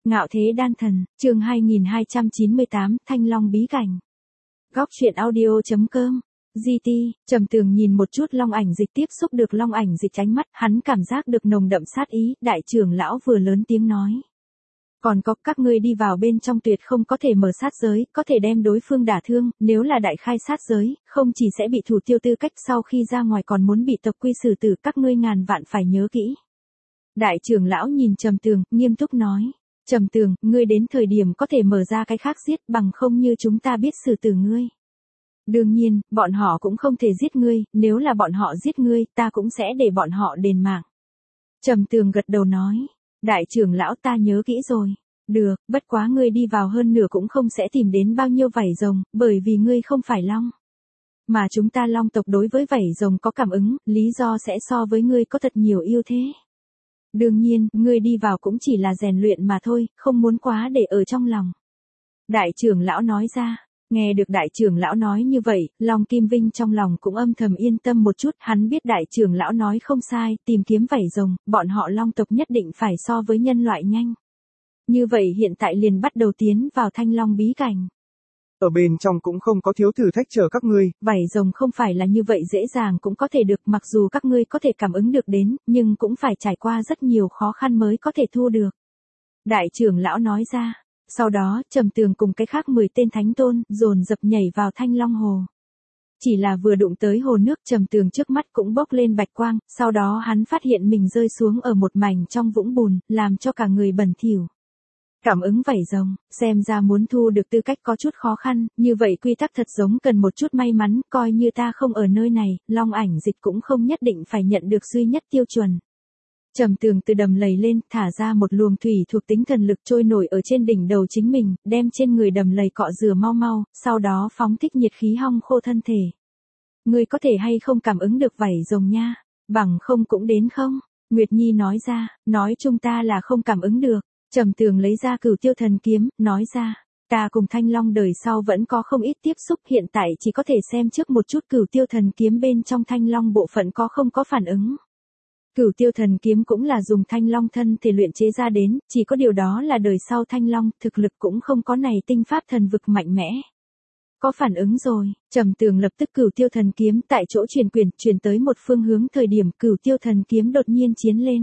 Ngạo thế đan thần, chương 2298, Thanh Long bí cảnh. Góc truyện audio.com. GT, Trầm Tường nhìn một chút long ảnh dịch tiếp xúc được long ảnh dịch ánh mắt, hắn cảm giác được nồng đậm sát ý, đại trưởng lão vừa lớn tiếng nói. Còn có các ngươi đi vào bên trong tuyệt không có thể mở sát giới, có thể đem đối phương đả thương, nếu là đại khai sát giới, không chỉ sẽ bị thủ tiêu tư cách sau khi ra ngoài còn muốn bị tộc quy xử tử, các ngươi ngàn vạn phải nhớ kỹ. Đại trưởng lão nhìn Trầm Tường, nghiêm túc nói. Trầm Tường, ngươi đến thời điểm có thể mở ra cái khác giết, bằng không như chúng ta biết xử tử ngươi. Đương nhiên, bọn họ cũng không thể giết ngươi, nếu là bọn họ giết ngươi, ta cũng sẽ để bọn họ đền mạng. Trầm Tường gật đầu nói. Đại trưởng lão, ta nhớ kỹ rồi. Được, bất quá ngươi đi vào hơn nửa cũng không sẽ tìm đến bao nhiêu vảy rồng, bởi vì ngươi không phải long. Mà chúng ta long tộc đối với vảy rồng có cảm ứng, lý do sẽ so với ngươi có thật nhiều ưu thế. Đương nhiên, ngươi đi vào cũng chỉ là rèn luyện mà thôi, không muốn quá để ở trong lòng. Đại trưởng lão nói ra. Nghe được đại trưởng lão nói như vậy, Long Kim Vinh trong lòng cũng âm thầm yên tâm một chút, hắn biết đại trưởng lão nói không sai, tìm kiếm vảy rồng, bọn họ long tộc nhất định phải so với nhân loại nhanh. Như vậy hiện tại liền bắt đầu tiến vào Thanh Long bí cảnh. Ở bên trong cũng không có thiếu thử thách chờ các ngươi. Vảy rồng không phải là như vậy dễ dàng cũng có thể được, mặc dù các ngươi có thể cảm ứng được đến, nhưng cũng phải trải qua rất nhiều khó khăn mới có thể thu được. Đại trưởng lão nói ra. Sau đó, Trầm Tường cùng cái khác 10 tên thánh tôn, dồn dập nhảy vào Thanh Long Hồ. Chỉ là vừa đụng tới hồ nước, Trầm Tường trước mắt cũng bốc lên bạch quang, sau đó hắn phát hiện mình rơi xuống ở một mảnh trong vũng bùn, làm cho cả người bẩn thỉu. Cảm ứng vảy rồng, xem ra muốn thu được tư cách có chút khó khăn, như vậy quy tắc thật giống cần một chút may mắn, coi như ta không ở nơi này, long ảnh dịch cũng không nhất định phải nhận được duy nhất tiêu chuẩn. Trầm Tường từ đầm lầy lên, thả ra một luồng thủy thuộc tính thần lực trôi nổi ở trên đỉnh đầu chính mình, đem trên người đầm lầy cọ rửa mau mau, sau đó phóng thích nhiệt khí hong khô thân thể. Ngươi có thể hay không cảm ứng được vảy rồng nha, bằng không cũng đến không? Nguyệt Nhi nói ra, nói chúng ta là không cảm ứng được. Trầm Tường lấy ra Cửu Tiêu Thần Kiếm, nói ra, ta cùng Thanh Long đời sau vẫn có không ít tiếp xúc, hiện tại chỉ có thể xem trước một chút Cửu Tiêu Thần Kiếm bên trong Thanh Long bộ phận có không có phản ứng. Cửu Tiêu Thần Kiếm cũng là dùng Thanh Long thân thể luyện chế ra đến, chỉ có điều đó là đời sau Thanh Long, thực lực cũng không có này tinh pháp thần vực mạnh mẽ. Có phản ứng rồi, Trầm Tường lập tức Cửu Tiêu Thần Kiếm tại chỗ chuyển quyền, chuyển tới một phương hướng, thời điểm Cửu Tiêu Thần Kiếm đột nhiên chiến lên.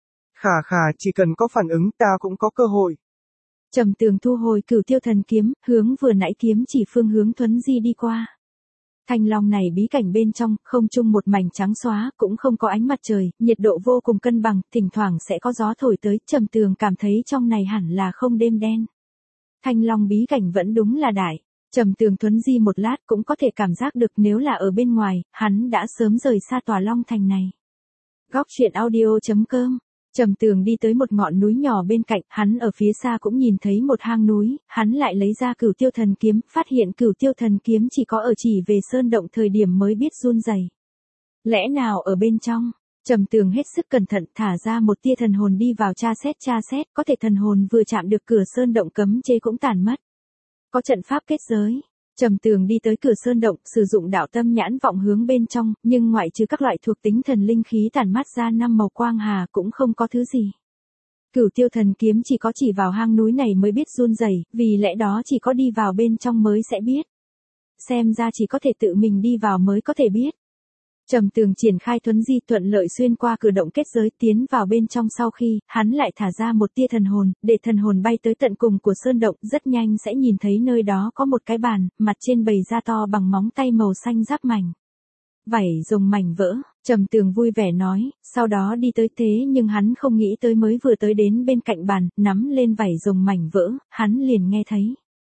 Khà, chỉ cần có phản ứng ta cũng có cơ hội. Trầm Tường thu hồi Cửu Tiêu Thần Kiếm, hướng vừa nãy kiếm chỉ phương hướng thuấn di đi qua. Thanh Long này bí cảnh bên trong, không chung một mảnh trắng xóa, cũng không có ánh mặt trời, nhiệt độ vô cùng cân bằng, thỉnh thoảng sẽ có gió thổi tới, Trầm Tường cảm thấy trong này hẳn là không đêm đen. Thanh Long bí cảnh vẫn đúng là đại. Trầm Tường thuấn di một lát cũng có thể cảm giác được nếu là ở bên ngoài, hắn đã sớm rời xa tòa Long Thành này. Góc truyện audio.com. Trầm Tường đi tới một ngọn núi nhỏ bên cạnh, hắn ở phía xa cũng nhìn thấy một hang núi, hắn lại lấy ra Cửu Tiêu Thần Kiếm, phát hiện Cửu Tiêu Thần Kiếm chỉ có ở chỉ về sơn động thời điểm mới biết run rẩy. Lẽ nào ở bên trong? Trầm Tường hết sức cẩn thận, thả ra một tia thần hồn đi vào tra xét, có thể thần hồn vừa chạm được cửa sơn động cấm chế cũng tàn mất. Có trận pháp kết giới. Trầm Tường đi tới cửa sơn động, sử dụng đạo tâm nhãn vọng hướng bên trong, nhưng ngoại trừ các loại thuộc tính thần linh khí tản mát ra 5 màu quang hà cũng không có thứ gì. Cửu Tiêu Thần Kiếm chỉ có chỉ vào hang núi này mới biết run rẩy, vì lẽ đó chỉ có đi vào bên trong mới sẽ biết. Xem ra chỉ có thể tự mình đi vào mới có thể biết. Trầm Tường triển khai thuấn di thuận lợi xuyên qua cửa động kết giới tiến vào bên trong, sau khi, hắn lại thả ra một tia thần hồn, để thần hồn bay tới tận cùng của sơn động, rất nhanh sẽ nhìn thấy nơi đó có một cái bàn, mặt trên bày ra to bằng móng tay màu xanh giáp mảnh. Vảy rồng mảnh vỡ, Trầm Tường vui vẻ nói, sau đó đi tới, thế nhưng hắn không nghĩ tới mới vừa tới đến bên cạnh bàn, nắm lên vảy rồng mảnh vỡ, hắn liền nghe thấy.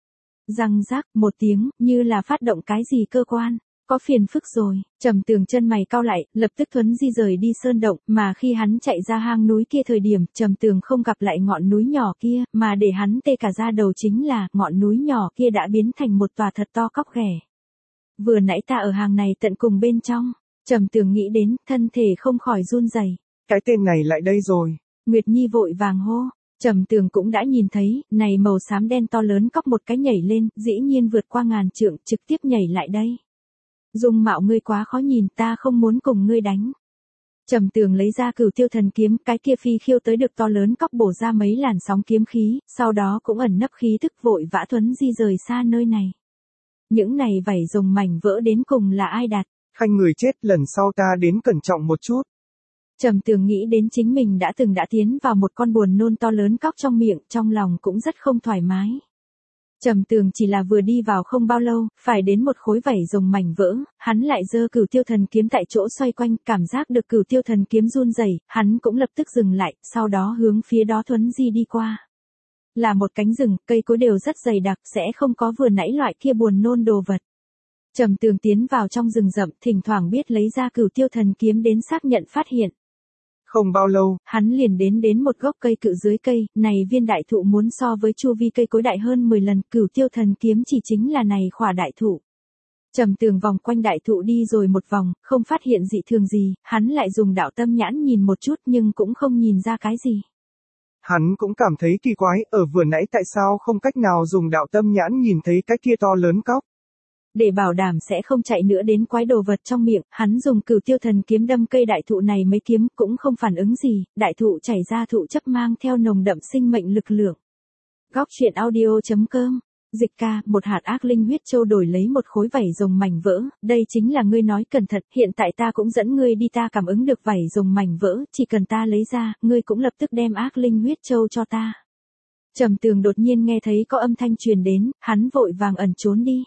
Răng rác một tiếng, như là phát động cái gì cơ quan. Có phiền phức rồi, Trầm Tường chân mày cau lại, lập tức thuấn di rời đi sơn động, mà khi hắn chạy ra hang núi kia thời điểm, Trầm Tường không gặp lại ngọn núi nhỏ kia, mà để hắn tê cả da đầu chính là, ngọn núi nhỏ kia đã biến thành một tòa thật to cóc ghẻ. Vừa nãy ta ở hàng này tận cùng bên trong, Trầm Tường nghĩ đến, thân thể không khỏi run rẩy. Cái tên này lại đây rồi. Nguyệt Nhi vội vàng hô. Trầm Tường cũng đã nhìn thấy, này màu xám đen to lớn cóc một cái nhảy lên, dĩ nhiên vượt qua ngàn trượng, trực tiếp nhảy lại đây. Dung mạo ngươi quá khó nhìn, ta không muốn cùng ngươi đánh. Trầm Tường lấy ra Cửu Tiêu Thần kiếm, cái kia phi khiêu tới được to lớn cóc bổ ra mấy làn sóng kiếm khí, sau đó cũng ẩn nấp khí tức vội vã thuấn di rời xa nơi này. Những này vảy rồng mảnh vỡ đến cùng là ai đặt? Khanh người chết, lần sau ta đến cẩn trọng một chút. Trầm Tường nghĩ đến chính mình đã tiến vào một con buồn nôn to lớn cóc trong miệng, trong lòng cũng rất không thoải mái. Trầm Tường chỉ là vừa đi vào không bao lâu, phải đến một khối vảy rồng mảnh vỡ, hắn lại giơ Cửu Tiêu Thần kiếm tại chỗ xoay quanh, cảm giác được Cửu Tiêu Thần kiếm run rẩy, hắn cũng lập tức dừng lại, sau đó hướng phía đó thuấn di đi qua. Là một cánh rừng, cây cối đều rất dày đặc, sẽ không có vừa nãy loại kia buồn nôn đồ vật. Trầm Tường tiến vào trong rừng rậm, thỉnh thoảng biết lấy ra Cửu Tiêu Thần kiếm đến xác nhận phát hiện. Không bao lâu, hắn liền đến một gốc cây cự dưới cây, này viên đại thụ muốn so với chu vi cây cối đại hơn 10 lần, Cửu Tiêu Thần kiếm chỉ chính là này khỏa đại thụ. Trầm Tường vòng quanh đại thụ đi rồi một vòng, không phát hiện dị thường gì, hắn lại dùng đạo tâm nhãn nhìn một chút nhưng cũng không nhìn ra cái gì. Hắn cũng cảm thấy kỳ quái, ở vừa nãy tại sao không cách nào dùng đạo tâm nhãn nhìn thấy cái kia to lớn cóc. Để bảo đảm sẽ không chạy nữa đến quái đồ vật trong miệng, hắn dùng Cửu Tiêu Thần kiếm đâm cây đại thụ này mấy kiếm cũng không phản ứng gì, đại thụ chảy ra thụ chất mang theo nồng đậm sinh mệnh lực lượng. Góc truyện audio.com. Dịch ca, một hạt ác linh huyết châu đổi lấy một khối vảy rồng mảnh vỡ, đây chính là ngươi nói cẩn thận, hiện tại ta cũng dẫn ngươi đi, ta cảm ứng được vảy rồng mảnh vỡ, chỉ cần ta lấy ra, ngươi cũng lập tức đem ác linh huyết châu cho ta. Trầm Tường đột nhiên nghe thấy có âm thanh truyền đến, hắn vội vàng ẩn trốn đi.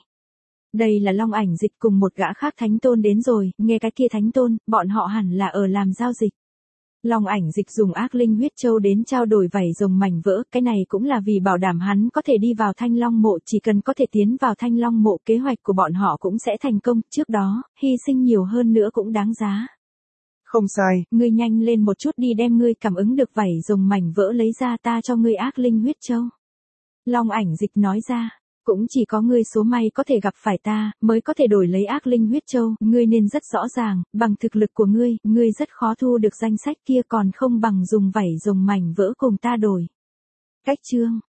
Đây là Long Ảnh Dịch cùng một gã khác thánh tôn đến rồi, nghe cái kia thánh tôn, bọn họ hẳn là ở làm giao dịch. Long Ảnh Dịch dùng ác linh huyết châu đến trao đổi vảy rồng mảnh vỡ, cái này cũng là vì bảo đảm hắn có thể đi vào Thanh Long mộ, chỉ cần có thể tiến vào Thanh Long mộ kế hoạch của bọn họ cũng sẽ thành công, trước đó, hy sinh nhiều hơn nữa cũng đáng giá. Không sai. Ngươi nhanh lên một chút đi đem ngươi cảm ứng được vảy rồng mảnh vỡ lấy ra, ta cho ngươi ác linh huyết châu. Long Ảnh Dịch nói ra. Cũng chỉ có ngươi số may có thể gặp phải ta, mới có thể đổi lấy ác linh huyết châu, ngươi nên rất rõ ràng, bằng thực lực của ngươi rất khó thu được danh sách kia, còn không bằng dùng vảy rồng mảnh vỡ cùng ta đổi. Cách chương